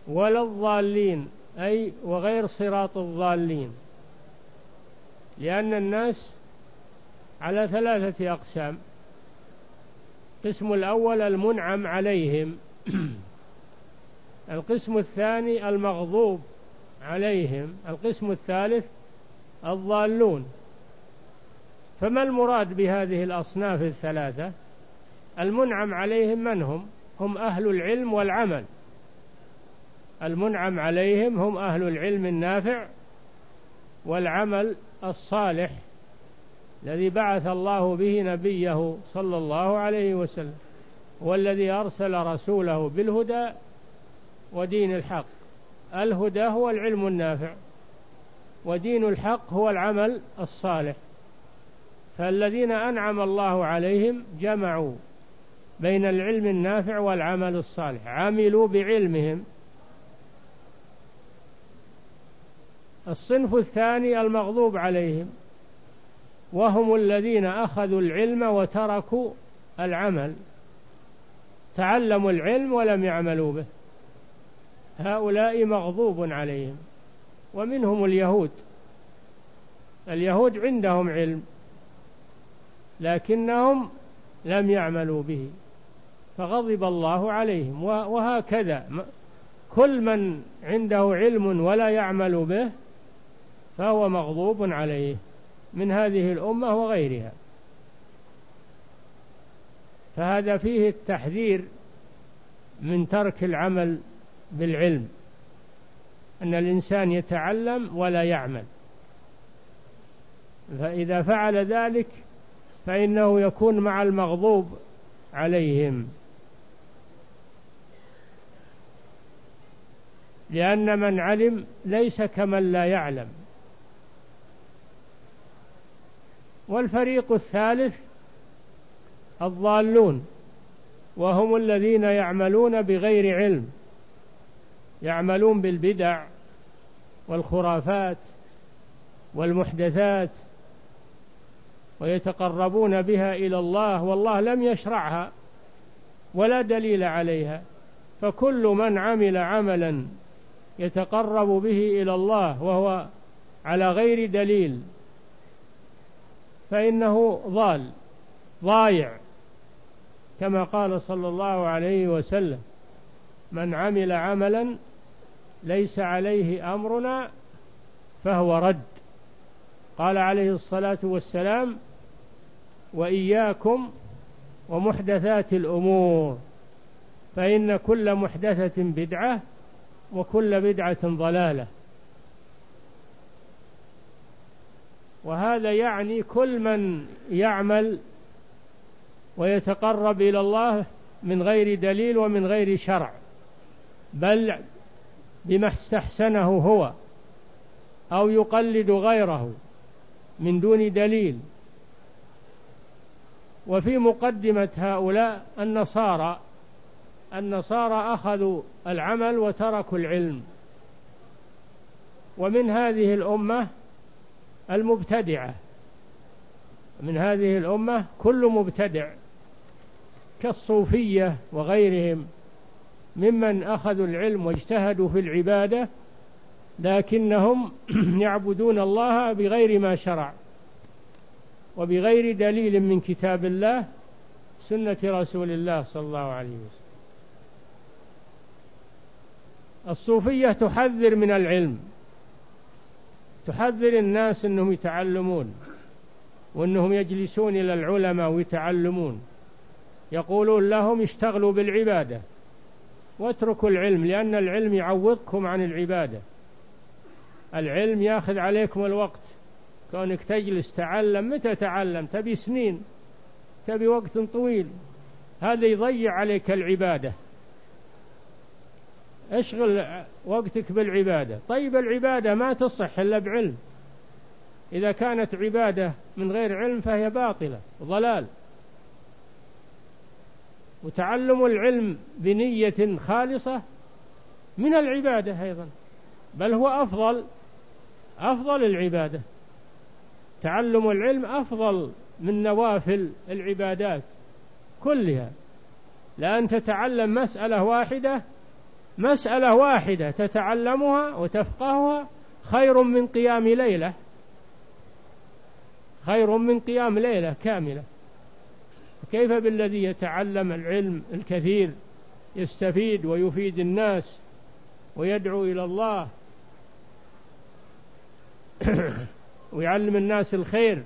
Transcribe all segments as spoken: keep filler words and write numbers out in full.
ولا الضالين، أي وغير صراط الضالين، لأن الناس على ثلاثة أقسام: القسم الأول المنعم عليهم، القسم الثاني المغضوب عليهم، القسم الثالث الضالون. فما المراد بهذه الأصناف الثلاثة؟ المنعم عليهم من هم؟ هم أهل العلم والعمل. المنعم عليهم هم أهل العلم النافع والعمل الصالح الذي بعث الله به نبيه صلى الله عليه وسلم، والذي أرسل رسوله بالهدى ودين الحق. الهدى هو العلم النافع، ودين الحق هو العمل الصالح. فالذين أنعم الله عليهم جمعوا بين العلم النافع والعمل الصالح، عملوا بعلمهم. الصنف الثاني المغضوب عليهم، وهم الذين أخذوا العلم وتركوا العمل، تعلموا العلم ولم يعملوا به، هؤلاء مغضوب عليهم. ومنهم اليهود. اليهود عندهم علم لكنهم لم يعملوا به فغضب الله عليهم. وهكذا كل من عنده علم ولا يعمل به فهو مغضوب عليه من هذه الأمة وغيرها. فهذا فيه التحذير من ترك العمل بالعلم، أن الإنسان يتعلم ولا يعمل، فإذا فعل ذلك فإنه يكون مع المغضوب عليهم، لأن من علم ليس كمن لا يعلم. والفريق الثالث الضالون، وهم الذين يعملون بغير علم، يعملون بالبدع والخرافات والمحدثات ويتقربون بها إلى الله والله لم يشرعها ولا دليل عليها. فكل من عمل عملا يتقرب به إلى الله وهو على غير دليل فإنه ضال ضايع، كما قال صلى الله عليه وسلم: من عمل عملا ليس عليه أمرنا فهو رد. قال عليه الصلاة والسلام: وإياكم ومحدثات الأمور، فإن كل محدثة بدعة وكل بدعة ضلالة. وهذا يعني كل من يعمل ويتقرب إلى الله من غير دليل ومن غير شرع، بل بما استحسنه هو، أو يقلد غيره من دون دليل. وفي مقدمة هؤلاء النصارى. النصارى أخذوا العمل وتركوا العلم. ومن هذه الأمة المبتدعة، من هذه الأمة كل مبتدع كالصوفية وغيرهم ممن أخذوا العلم واجتهدوا في العبادة لكنهم يعبدون الله بغير ما شرع وبغير دليل من كتاب الله سنة رسول الله صلى الله عليه وسلم. الصوفية تحذر من العلم، تحذر الناس أنهم يتعلمون وأنهم يجلسون إلى العلماء ويتعلمون، يقولون لهم اشتغلوا بالعبادة واتركوا العلم، لأن العلم يعوضكم عن العبادة. العلم يأخذ عليكم الوقت، كونك تجلس تعلم، متى تعلم؟ تبي سنين، تبي وقت طويل، هذا يضيع عليك العبادة. اشغل وقتك بالعبادة. طيب العبادة ما تصح إلا بعلم، إذا كانت عبادة من غير علم فهي باطلة ضلال. وتعلم العلم بنية خالصة من العبادة أيضا، بل هو أفضل أفضل العبادة. تعلم العلم أفضل من نوافل العبادات كلها، لأن تتعلم مسألة واحدة مسألة واحدة تتعلمها وتفقهها خير من قيام ليلة، خير من قيام ليلة كاملة. كيف بالذي يتعلم العلم الكثير يستفيد ويفيد الناس ويدعو إلى الله ويعلم الناس الخير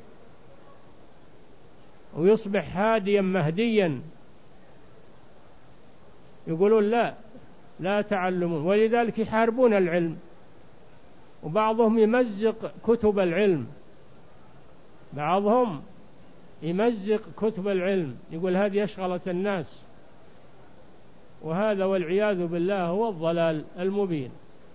ويصبح هاديا مهديا؟ يقولون لا لا تعلمون، ولذلك يحاربون العلم، وبعضهم يمزق كتب العلم، بعضهم يمزق كتب العلم، يقول هذه أشغلت الناس، وهذا والعياذ بالله هو الضلال المبين،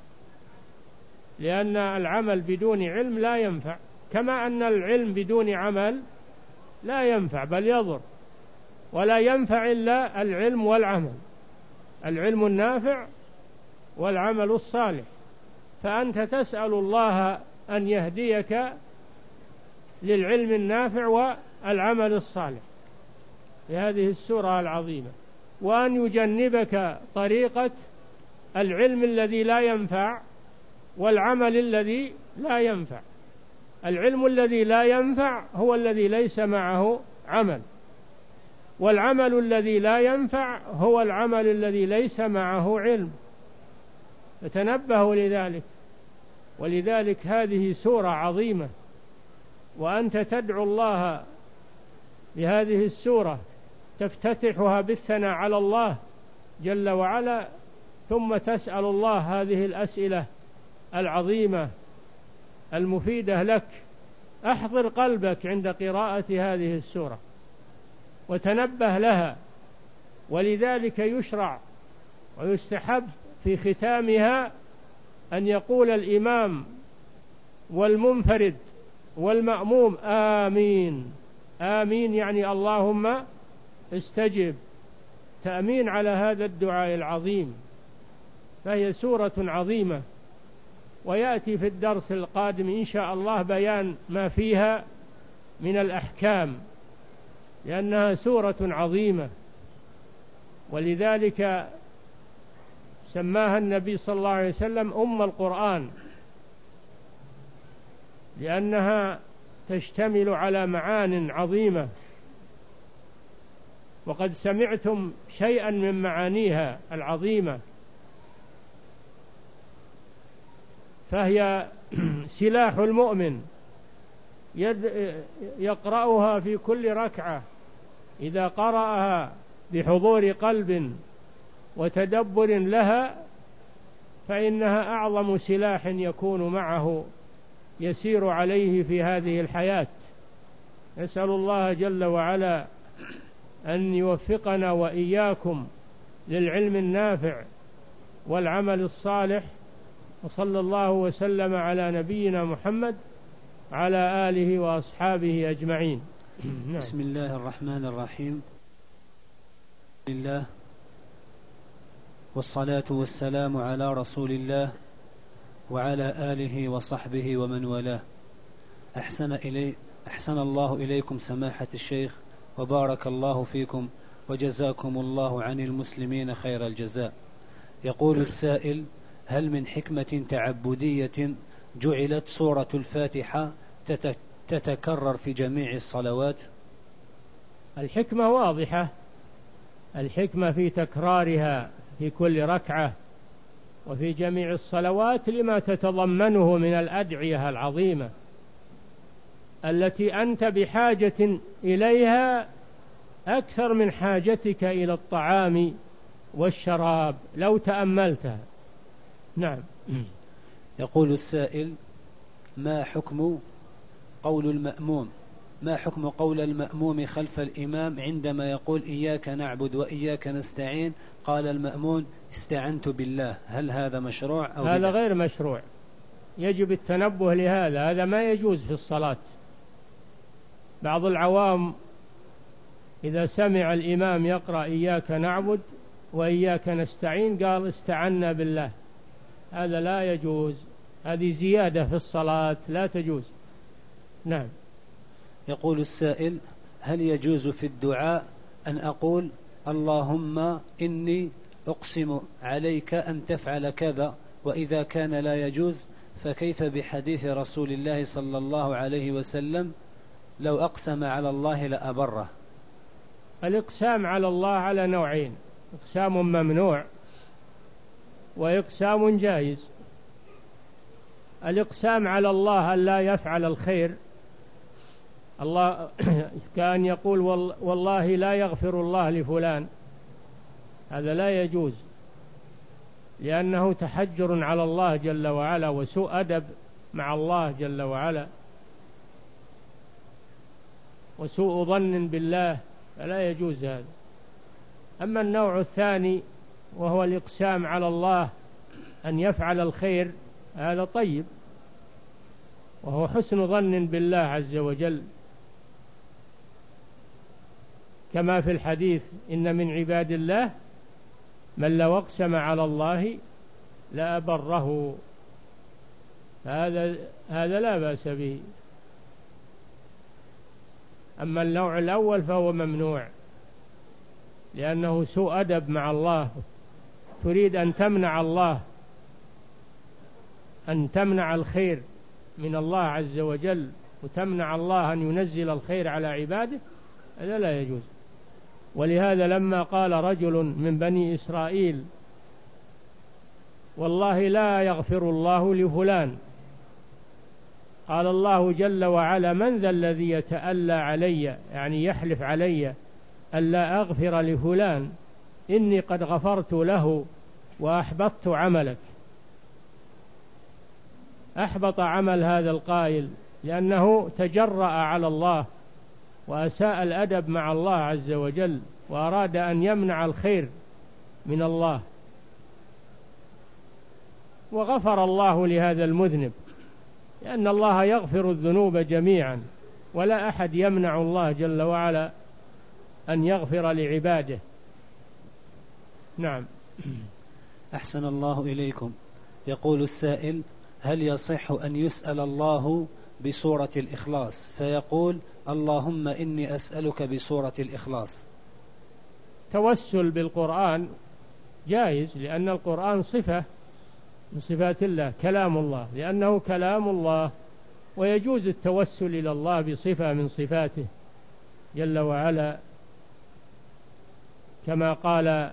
لأن العمل بدون علم لا ينفع، كما أن العلم بدون عمل لا ينفع بل يضر، ولا ينفع إلا العلم والعمل، العلم النافع والعمل الصالح. فأنت تسأل الله أن يهديك للعلم النافع والعمل الصالح في هذه السورة العظيمة، وأن يجنبك طريقة العلم الذي لا ينفع والعمل الذي لا ينفع. العلم الذي لا ينفع هو الذي ليس معه عمل، والعمل الذي لا ينفع هو العمل الذي ليس معه علم، فتنبهوا لذلك. ولذلك هذه سورة عظيمة، وأنت تدعو الله بهذه السورة تفتتحها بالثناء على الله جل وعلا، ثم تسأل الله هذه الأسئلة العظيمة المفيدة لك. أحضر قلبك عند قراءة هذه السورة وتنبه لها، ولذلك يشرع ويستحب في ختامها أن يقول الإمام والمنفرد والمأموم آمين. آمين يعني اللهم استجب، تأمين على هذا الدعاء العظيم. فهي سورة عظيمة، ويأتي في الدرس القادم إن شاء الله بيان ما فيها من الأحكام، لأنها سورة عظيمة، ولذلك سماها النبي صلى الله عليه وسلم أم القرآن، لأنها تشتمل على معان عظيمة، وقد سمعتم شيئا من معانيها العظيمة. فهي سلاح المؤمن يقرأها في كل ركعة، إذا قرأها بحضور قلب وتدبر لها فإنها أعظم سلاح يكون معه يسير عليه في هذه الحياة. نسأل الله جل وعلا أن يوفقنا وإياكم للعلم النافع والعمل الصالح، وصلى الله وسلم على نبينا محمد على آله وأصحابه أجمعين. بسم الله الرحمن الرحيم. لله والصلاة والسلام على رسول الله وعلى آله وصحبه ومن والاه. أحسن, إلي أحسن الله إليكم سماحة الشيخ، وبارك الله فيكم، وجزاكم الله عن المسلمين خير الجزاء. يقول السائل: هل من حكمة تعبدية جعلت سورة الفاتحة تتكرر في جميع الصلوات؟ الحكمة واضحة، الحكمة في تكرارها في كل ركعة وفي جميع الصلوات لما تتضمنه من الأدعية العظيمة التي أنت بحاجة إليها أكثر من حاجتك إلى الطعام والشراب لو تأملتها. نعم. يقول السائل: ما حكم قول المأموم ما حكم قول المأموم خلف الإمام عندما يقول إياك نعبد وإياك نستعين؟ قال المأمون: استعنت بالله. هل هذا مشروع أو هذا بدعة؟ غير مشروع، يجب التنبه لهذا، هذا ما يجوز في الصلاة. بعض العوام إذا سمع الإمام يقرأ إياك نعبد وإياك نستعين قال استعنا بالله، هذا لا يجوز، هذه زيادة في الصلاة لا تجوز. نعم. يقول السائل: هل يجوز في الدعاء أن أقول اللهم إني أقسم عليك أن تفعل كذا، وإذا كان لا يجوز فكيف بحديث رسول الله صلى الله عليه وسلم لو أقسم على الله لأبره؟ الإقسام على الله على نوعين: إقسام ممنوع وإقسام جائز. الإقسام على الله أن لا يفعل الخير، الله كان يقول والله لا يغفر الله لفلان، هذا لا يجوز، لأنه تحجر على الله جل وعلا وسوء أدب مع الله جل وعلا وسوء ظن بالله، فلا يجوز هذا. أما النوع الثاني وهو الإقسام على الله أن يفعل الخير، هذا طيب، وهو حسن ظن بالله عز وجل، كما في الحديث: إن من عباد الله من لو أقسم على الله لأبره. هذا هذا لا بأس به. أما النوع الأول فهو ممنوع، لأنه سوء أدب مع الله، تريد أن تمنع الله، أن تمنع الخير من الله عز وجل، وتمنع الله أن ينزل الخير على عباده، هذا لا يجوز. ولهذا لما قال رجل من بني إسرائيل والله لا يغفر الله لفلان، قال الله جل وعلا: من ذا الذي يتألى علي، يعني يحلف علي ألا أغفر لفلان، إني قد غفرت له وأحبطت عملك. أحبط عمل هذا القائل لأنه تجرأ على الله وأساء الأدب مع الله عز وجل، وأراد أن يمنع الخير من الله، وغفر الله لهذا المذنب، لأن الله يغفر الذنوب جميعا، ولا أحد يمنع الله جل وعلا أن يغفر لعباده. نعم. أحسن الله إليكم. يقول السائل: هل يصح أن يسأل الله بسورة الإخلاص فيقول: اللهم إني أسألك بسورة الإخلاص؟ توسل بالقرآن جائز، لأن القرآن صفة من صفات الله، كلام الله، لأنه كلام الله، ويجوز التوسل إلى الله بصفة من صفاته جل وعلا، كما قال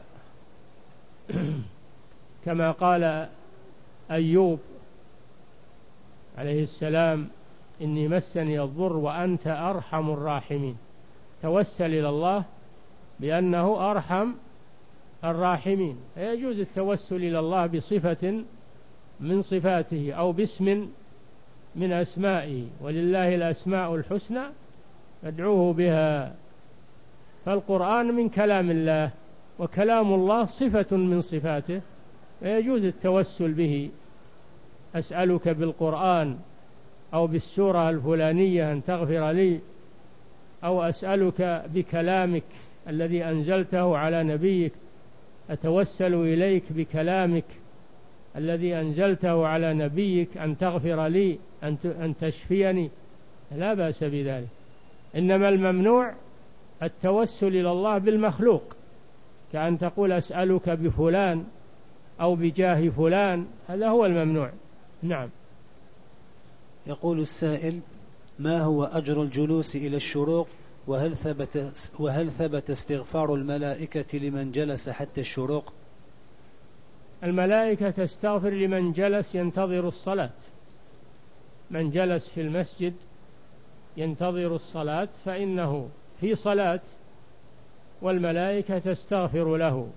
كما قال أيوب عليه السلام: إني مسني الضر وأنت أرحم الراحمين. توسل إلى الله بأنه أرحم الراحمين، فيجوز التوسل إلى الله بصفة من صفاته أو باسم من أسمائه، ولله الأسماء الحسنى فادعوه بها. فالقرآن من كلام الله، وكلام الله صفة من صفاته، فيجوز التوسل به: أسألك بالقرآن، أو بالسورة الفلانية أن تغفر لي، أو أسألك بكلامك الذي أنزلته على نبيك، أتوسل إليك بكلامك الذي أنزلته على نبيك أن تغفر لي، أن تشفيني، لا بأس بذلك. إنما الممنوع التوسل إلى الله بالمخلوق، كأن تقول أسألك بفلان أو بجاه فلان، هذا هو الممنوع. نعم. يقول السائل: ما هو أجر الجلوس إلى الشروق، وهل ثبت, وهل ثبت استغفار الملائكة لمن جلس حتى الشروق؟ الملائكة تستغفر لمن جلس ينتظر الصلاة، من جلس في المسجد ينتظر الصلاة فإنه في صلاة، والملائكة تستغفر له.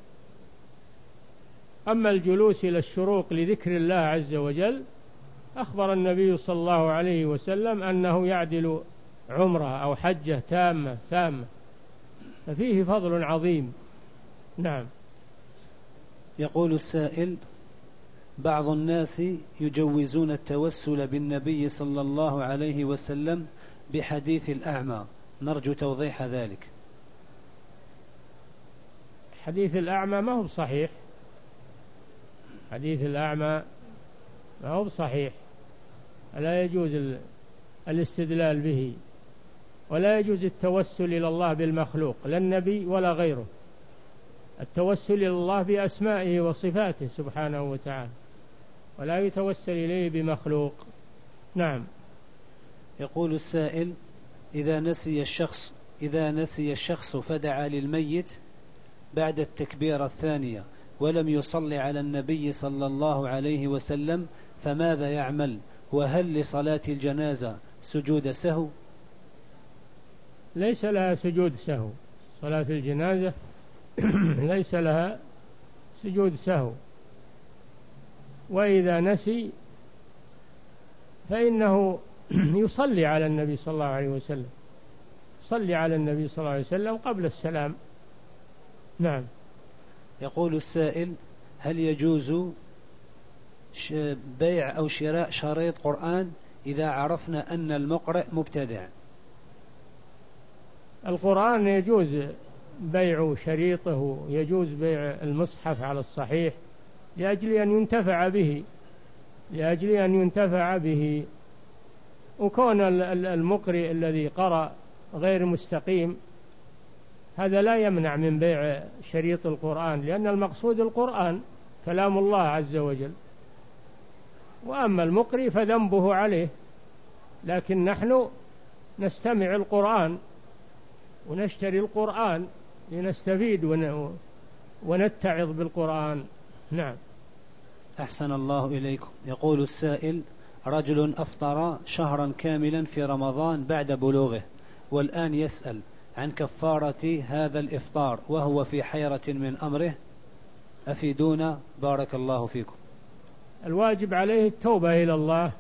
أما الجلوس إلى الشروق لذكر الله عز وجل، أخبر النبي صلى الله عليه وسلم أنه يعدل عمره أو حجة تامة تامة، ففيه فضل عظيم. نعم. يقول السائل: بعض الناس يجوزون التوسل بالنبي صلى الله عليه وسلم بحديث الأعمى، نرجو توضيح ذلك. حديث الأعمى ما هو صحيح، حديث الأعمى ما هو صحيح، لا يجوز الاستدلال به، ولا يجوز التوسل إلى الله بالمخلوق، لا النبي ولا غيره. التوسل إلى الله بأسمائه وصفاته سبحانه وتعالى، ولا يتوسل إليه بمخلوق. نعم. يقول السائل: إذا نسي الشخص إذا نسي الشخص فدعا للميت بعد التكبيرة الثانية ولم يصلي على النبي صلى الله عليه وسلم فماذا يعمل؟ وهل لصلاة الجنازة سجود سهو؟ ليس لها سجود سهو. صلاة الجنازة ليس لها سجود سهو، وإذا نسي فإنه يصلي على النبي صلى الله عليه وسلم، صلي على النبي صلى الله عليه وسلم قبل السلام. نعم. يقول السائل: هل يجوز بيع أو شراء شريط قرآن إذا عرفنا أن المقرئ مبتدع؟ القرآن يجوز بيع شريطه، يجوز بيع المصحف على الصحيح لأجل أن ينتفع به لأجل أن ينتفع به وكون المقرئ الذي قرأ غير مستقيم هذا لا يمنع من بيع شريط القرآن، لأن المقصود القرآن كلام الله عز وجل، وأما المقرئ فذنبه عليه، لكن نحن نستمع القرآن ونشتري القرآن لنستفيد ونتعظ بالقرآن. نعم. أحسن الله إليكم. يقول السائل: رجل أفطر شهرا كاملا في رمضان بعد بلوغه، والآن يسأل عن كفارة هذا الإفطار وهو في حيرة من أمره، أفيدونا بارك الله فيكم. الواجب عليه التوبة إلى الله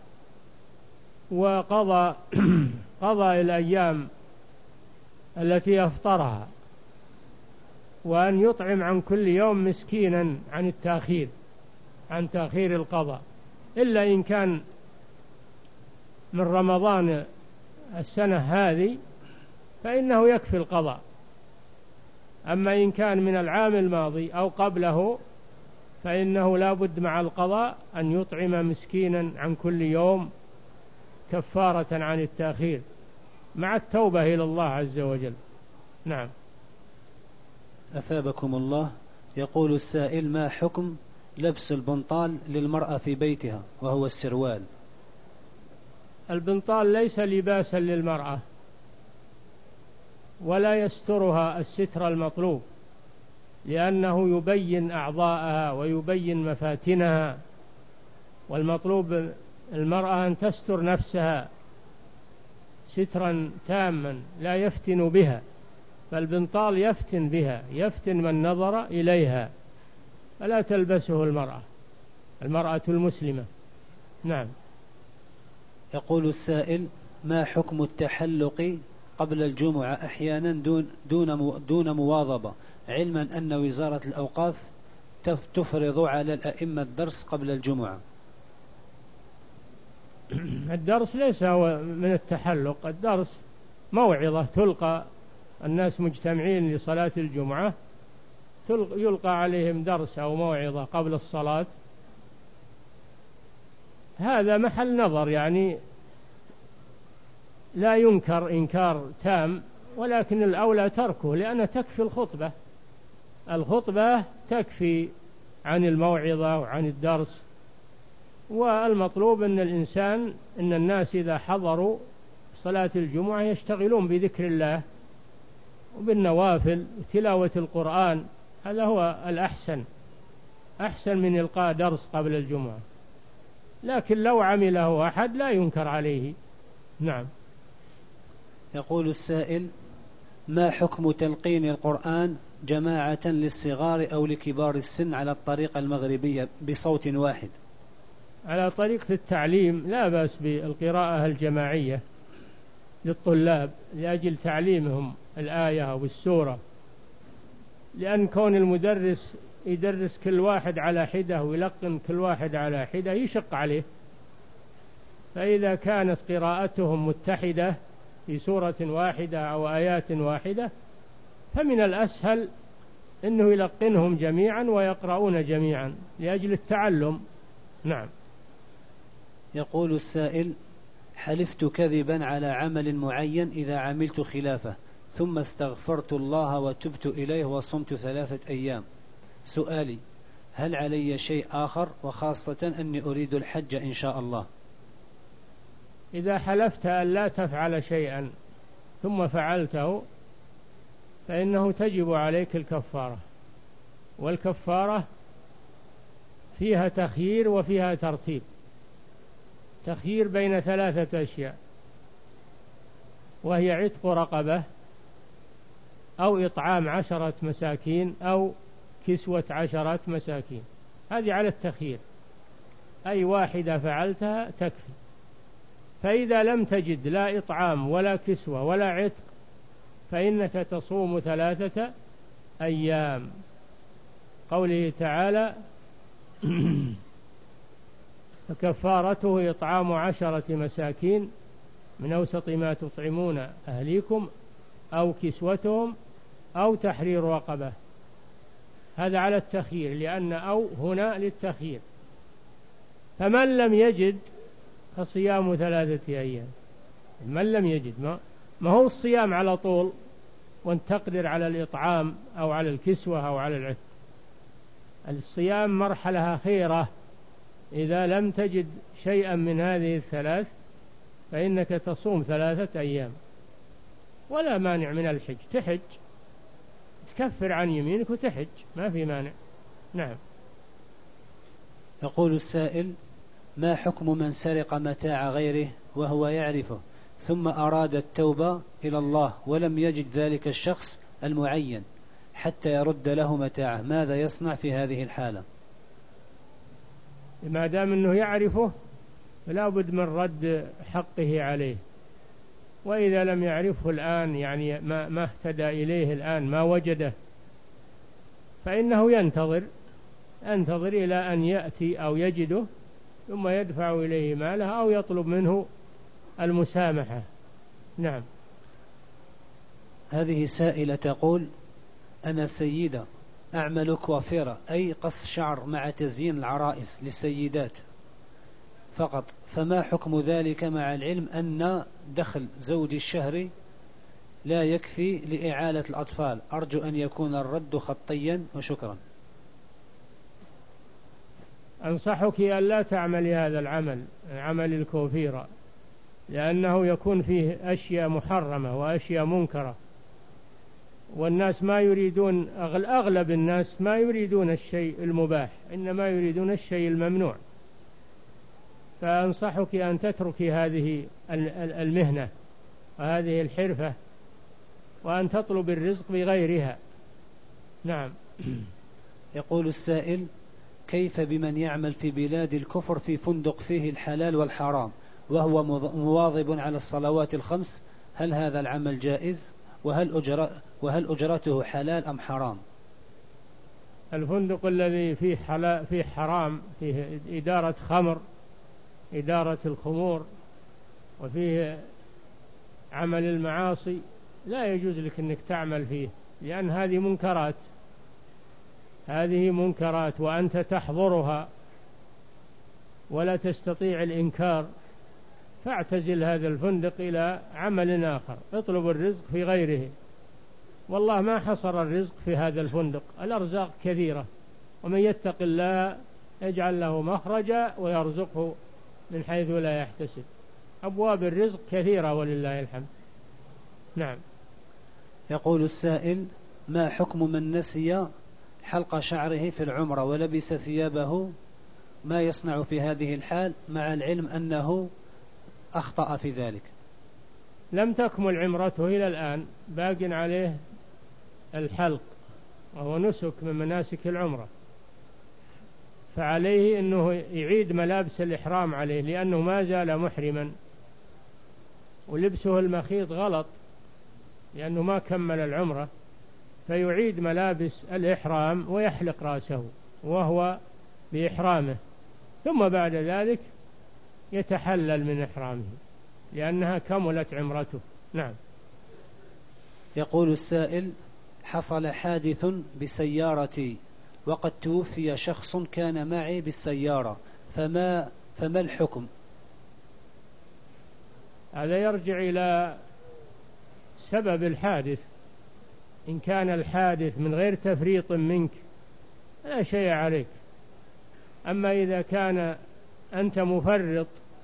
وقضى قضى الأيام التي أفطرها، وأن يطعم عن كل يوم مسكينا عن التأخير عن تأخير القضاء، إلا إن كان من رمضان السنة هذه فإنه يكفي القضاء، أما إن كان من العام الماضي أو قبله فإنه لا بد مع القضاء أن يطعم مسكينا عن كل يوم كفارة عن التأخير مع التوبة إلى الله عز وجل. نعم. أثابكم الله. يقول السائل: ما حكم لبس البنطال للمرأة في بيتها وهو السروال؟ البنطال ليس لباسا للمرأة ولا يسترها الستر المطلوب، لأنه يبين أعضاءها ويبين مفاتنها، والمطلوب المرأة أن تستر نفسها سترا تاما لا يفتن بها، فالبنطال يفتن بها، يفتن من نظر إليها، فلا تلبسه المرأة المرأة المسلمة. نعم. يقول السائل: ما حكم التحلق قبل الجمعة أحيانا دون دون دون مواظبة، علما أن وزارة الأوقاف تفرض على الأئمة الدرس قبل الجمعة؟ الدرس ليس هو من التحلق، الدرس موعظة تلقى، الناس مجتمعين لصلاة الجمعة يلقى عليهم درس أو موعظة قبل الصلاة، هذا محل نظر، يعني لا ينكر إنكار تام، ولكن الأولى تركه، لأن تكفي الخطبة الخطبة تكفي عن الموعظة وعن الدرس. والمطلوب أن الإنسان أن الناس إذا حضروا صلاة الجمعة يشتغلون بذكر الله وبالنوافل وتلاوة القرآن، هذا هو الأحسن، أحسن من إلقاء درس قبل الجمعة، لكن لو عمله أحد لا ينكر عليه. نعم. يقول السائل: ما حكم تلقين القرآن جماعة للصغار أو لكبار السن على الطريقة المغربية بصوت واحد؟ على طريقة التعليم لا بأس بالقراءة الجماعية للطلاب لأجل تعليمهم الآية أو السورة، لأن كون المدرس يدرس كل واحد على حدة ويلقن كل واحد على حدة يشق عليه، فإذا كانت قراءتهم متحدة في سورة واحدة أو آيات واحدة فمن الأسهل أنه يلقنهم جميعا ويقرؤون جميعا لأجل التعلم. نعم. يقول السائل: حلفت كذبا على عمل معين إذا عملت خلافه، ثم استغفرت الله وتبت إليه وصمت ثلاثة أيام. سؤالي: هل علي شيء آخر، وخاصة أني أريد الحج إن شاء الله؟ إذا حلفت أن لا تفعل شيئا ثم فعلته فإنه تجب عليك الكفارة، والكفارة فيها تخيير وفيها ترتيب. تخيير بين ثلاثة أشياء، وهي عتق رقبة، أو إطعام عشرة مساكين، أو كسوة عشرة مساكين. هذه على التخيير، أي واحدة فعلتها تكفي. فإذا لم تجد لا إطعام ولا كسوة ولا عتق فإنك تصوم ثلاثة أيام. قوله تعالى: فكفارته إطعام عشرة مساكين من أوسط ما تطعمون أهليكم أو كسوتهم أو تحرير رقبة. هذا على التخيير، لأن أو هنا للتخيير. فمن لم يجد فصيام ثلاثة أيام. من لم يجد، ما, ما هو الصيام على طول وانت تقدر على الإطعام أو على الكسوة أو على العتق. الصيام مرحلة أخيرة، إذا لم تجد شيئا من هذه الثلاث فإنك تصوم ثلاثة أيام. ولا مانع من الحج، تحج تكفر عن يمينك وتحج، ما في مانع. نعم. يقول السائل: ما حكم من سرق متاع غيره وهو يعرفه ثم أراد التوبة إلى الله ولم يجد ذلك الشخص المعين حتى يرد له متاعه، ماذا يصنع في هذه الحالة؟ ما دام أنه يعرفه فلا بد من رد حقه عليه. وإذا لم يعرفه الآن، يعني ما, ما اهتدى إليه الآن، ما وجده، فإنه ينتظر ينتظر إلى أن يأتي أو يجده ثم يدفع إليه ماله أو يطلب منه المسامحة. نعم. هذه سائلة تقول: أنا سيدة أعمل كوافيرة، أي قص شعر مع تزيين العرائس للسيدات فقط، فما حكم ذلك مع العلم أن دخل زوجي الشهري لا يكفي لإعالة الأطفال؟ أرجو أن يكون الرد خطيا، وشكرا. أنصحك أن لا تعملي هذا العمل، عمل الكوفيرة، لأنه يكون فيه أشياء محرمة وأشياء منكرة، والناس ما يريدون، أغلب الناس ما يريدون الشيء المباح، إنما يريدون الشيء الممنوع. فأنصحك أن تتركي هذه المهنة وهذه الحرفة وأن تطلب الرزق بغيرها. نعم. يقول السائل: كيف بمن يعمل في بلاد الكفر في فندق فيه الحلال والحرام وهو مواظب على الصلوات الخمس؟ هل هذا العمل جائز؟ وهل أجر وهل أجرته حلال أم حرام؟ الفندق الذي فيه حلال فيه حرام، فيه إدارة خمر، إدارة الخمور، وفيه عمل المعاصي، لا يجوز لك أنك تعمل فيه، لأن هذه منكرات، هذه منكرات وأنت تحضرها ولا تستطيع الإنكار. فاعتزل هذا الفندق إلى عمل آخر، اطلب الرزق في غيره. والله ما حصر الرزق في هذا الفندق، الأرزاق كثيرة، ومن يتق الله يجعل له مخرجا ويرزقه من حيث لا يحتسب. أبواب الرزق كثيرة ولله الحمد. نعم. يقول السائل: ما حكم من نسي حلق شعره في العمرة ولبس ثيابه، ما يصنع في هذه الحال مع العلم أنه أخطأ في ذلك؟ لم تكمل عمرته إلى الآن، باق عليه الحلق وهو نسك من مناسك العمرة، فعليه أنه يعيد ملابس الإحرام عليه، لأنه ما زال محرما، ولبسه المخيط غلط لأنه ما كمل العمرة، فيعيد ملابس الإحرام ويحلق رأسه وهو بإحرامه، ثم بعد ذلك يتحلل من إحرامه لأنها كملت عمرته. نعم. يقول السائل: حصل حادث بسيارتي وقد توفي شخص كان معي بالسيارة، فما فما الحكم؟ هذا يرجع إلى سبب الحادث. إن كان الحادث من غير تفريط منك لا شيء عليك. أما إذا كان أنت مفرط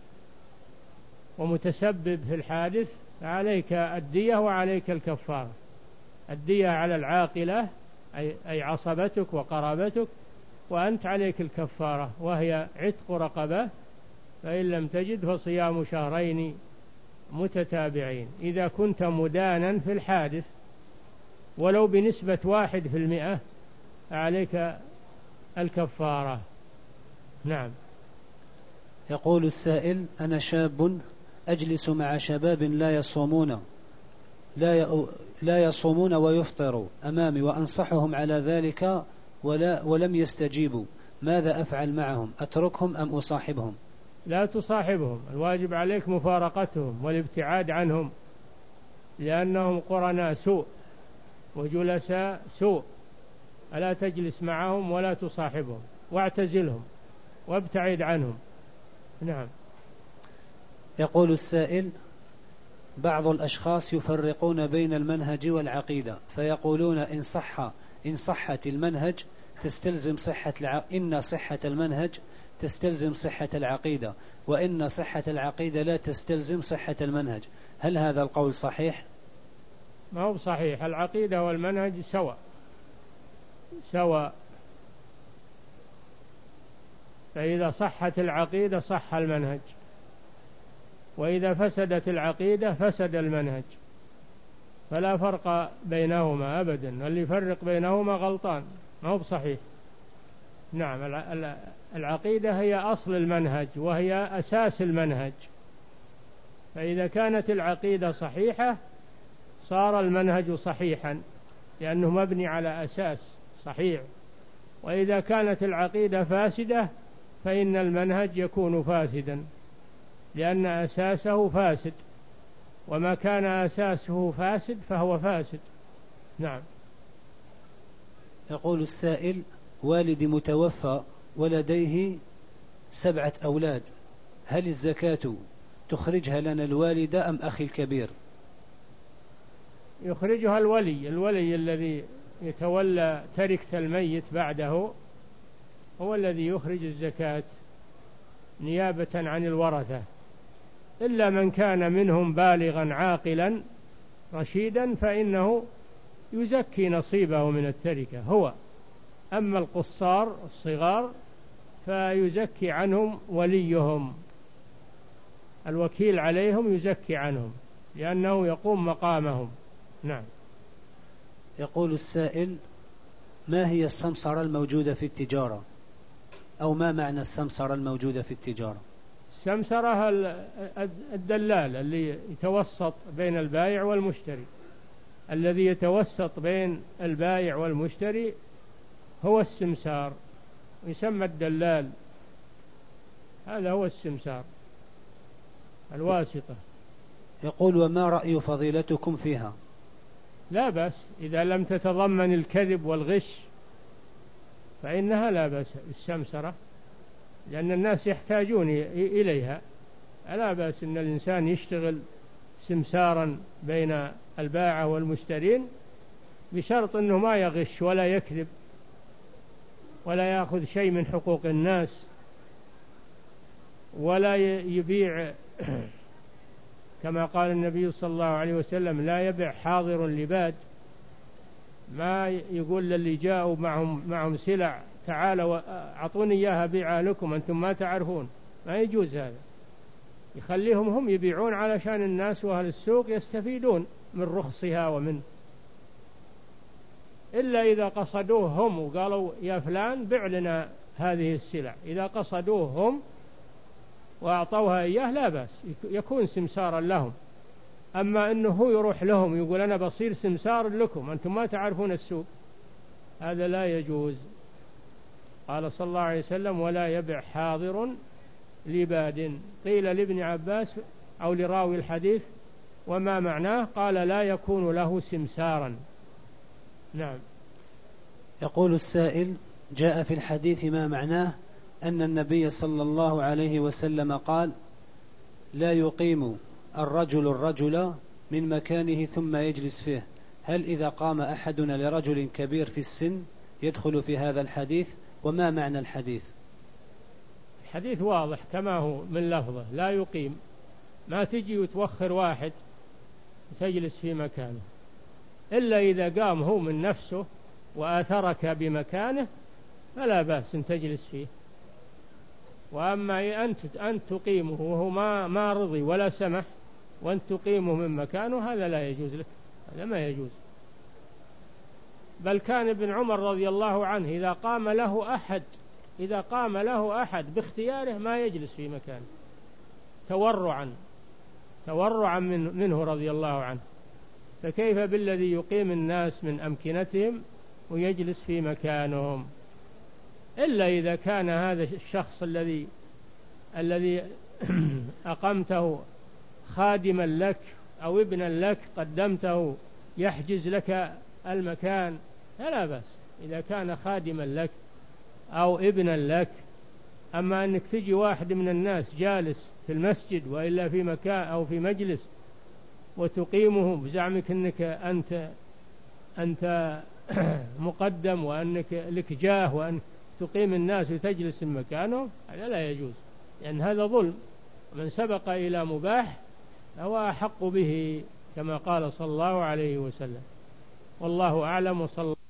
ومتسبب في الحادث فعليك الدية وعليك الكفارة. الدية على العاقلة أي عصبتك وقرابتك، وأنت عليك الكفارة وهي عتق رقبة، فإن لم تجد فصيام شهرين متتابعين. إذا كنت مدانا في الحادث ولو بنسبة واحد في المئة فعليك الكفارة. نعم. يقول السائل: أنا شاب أجلس مع شباب لا يصومون لا لا يصومون ويفطروا أمامي وأنصحهم على ذلك ولا ولم يستجيبوا، ماذا أفعل معهم؟ أتركهم أم أصاحبهم؟ لا تصاحبهم، الواجب عليك مفارقتهم والابتعاد عنهم، لأنهم قرناء سوء وجلساء سوء. ألا تجلس معهم ولا تصاحبهم، واعتزلهم وابتعد عنهم. نعم. يقول السائل: بعض الأشخاص يفرقون بين المنهج والعقيدة، فيقولون إن صح إن صحت المنهج تستلزم صحة الع... إن صحة المنهج تستلزم صحة العقيدة، وإن صحة العقيدة لا تستلزم صحة المنهج. هل هذا القول صحيح؟ ما هو صحيح. العقيدة والمنهج سواء سواء فإذا صحت العقيدة صح المنهج، وإذا فسدت العقيدة فسد المنهج، فلا فرق بينهما أبدا. اللي يفرق بينهما غلطان، ما هو بصحيح. نعم. العقيدة هي أصل المنهج وهي أساس المنهج، فإذا كانت العقيدة صحيحة صار المنهج صحيحا لأنه مبني على أساس صحيح، وإذا كانت العقيدة فاسدة فإن المنهج يكون فاسدا لأن أساسه فاسد، وما كان أساسه فاسد فهو فاسد. نعم. يقول السائل: والدي متوفى ولديه سبعة أولاد، هل الزكاة تخرجها لنا الوالدة أم أخي الكبير؟ يخرجها الولي الولي الذي يتولى تركة الميت بعده هو الذي يخرج الزكاة نيابة عن الورثة، إلا من كان منهم بالغا عاقلا رشيدا فإنه يزكي نصيبه من التركة هو. أما القصار الصغار فيزكي عنهم وليهم، الوكيل عليهم يزكي عنهم لأنه يقوم مقامهم. نعم. يقول السائل: ما هي السمسرة الموجودة في التجارة، أو ما معنى السمسرة الموجودة في التجارة؟ السمسرة الدلال اللي يتوسط بين البائع والمشتري، الذي يتوسط بين البائع والمشتري هو السمسار، يسمى الدلال، هذا هو السمسار، الواسطة. يقول: وما رأي فضيلتكم فيها؟ لا بأس إذا لم تتضمن الكذب والغش فإنها لا بأس بالسمسرة، لأن الناس يحتاجون إليها. لا بأس أن الإنسان يشتغل سمسارا بين البائع والمشترين بشرط أنه ما يغش ولا يكذب ولا يأخذ شيء من حقوق الناس ولا يبيع كما قال النبي صلى الله عليه وسلم: لا يبيع حاضر لباد. ما يقول للي جاءوا معهم معهم سلع: تعالوا أعطوني إياها بيعها لكم أنتم ما تعرفون. ما يجوز هذا، يخليهم هم يبيعون علشان الناس وأهل السوق يستفيدون من رخصها ومن، إلا إذا قصدوه هم وقالوا: يا فلان بيع لنا هذه السلع. إذا قصدوه هم وأعطوها إياه لا بأس، يكون سمسارا لهم. أما أنه هو يروح لهم يقول: أنا بصير سمسار لكم أنتم ما تعرفون السوق، هذا لا يجوز. قال صلى الله عليه وسلم: ولا يبع حاضر لباد. قيل لابن عباس أو لراوي الحديث: وما معناه؟ قال: لا يكون له سمسارا. نعم. يقول السائل: جاء في الحديث ما معناه أن النبي صلى الله عليه وسلم قال: لا يقيم الرجل الرجل من مكانه ثم يجلس فيه، هل إذا قام أحدنا لرجل كبير في السن يدخل في هذا الحديث؟ وما معنى الحديث؟ الحديث واضح كما هو من لفظه، لا يقيم، ما تجي وتوخر واحد وتجلس في مكانه، إلا إذا قام هو من نفسه وآثرك بمكانه فلا بأس أن تجلس فيه. وأما أنت أن تقيمه وهو ما ما رضي ولا سمح وأن تقيمه من مكانه، هذا لا يجوز لك، هذا ما يجوز. بل كان ابن عمر رضي الله عنه إذا قام له أحد إذا قام له أحد باختياره ما يجلس في مكانه، تورعا تورعا من منه رضي الله عنه، فكيف بالذي يقيم الناس من أمكنتهم ويجلس في مكانهم؟ إلا إذا كان هذا الشخص الذي الذي أقمته خادما لك أو ابنا لك قدمته يحجز لك المكان فلا بأس، إذا كان خادما لك أو ابنا لك. أما أنك تجي واحد من الناس جالس في المسجد وإلا في مكان أو في مجلس وتقيمه بزعمك أنك أنت أنت مقدم وأنك لك جاه وأن تقيم الناس وتجلس في مكانه، هذا لا يجوز، لأن هذا ظلم، ومن سبق إلى مباح فهو أحق به كما قال صلى الله عليه وسلم. والله أعلم. وصلى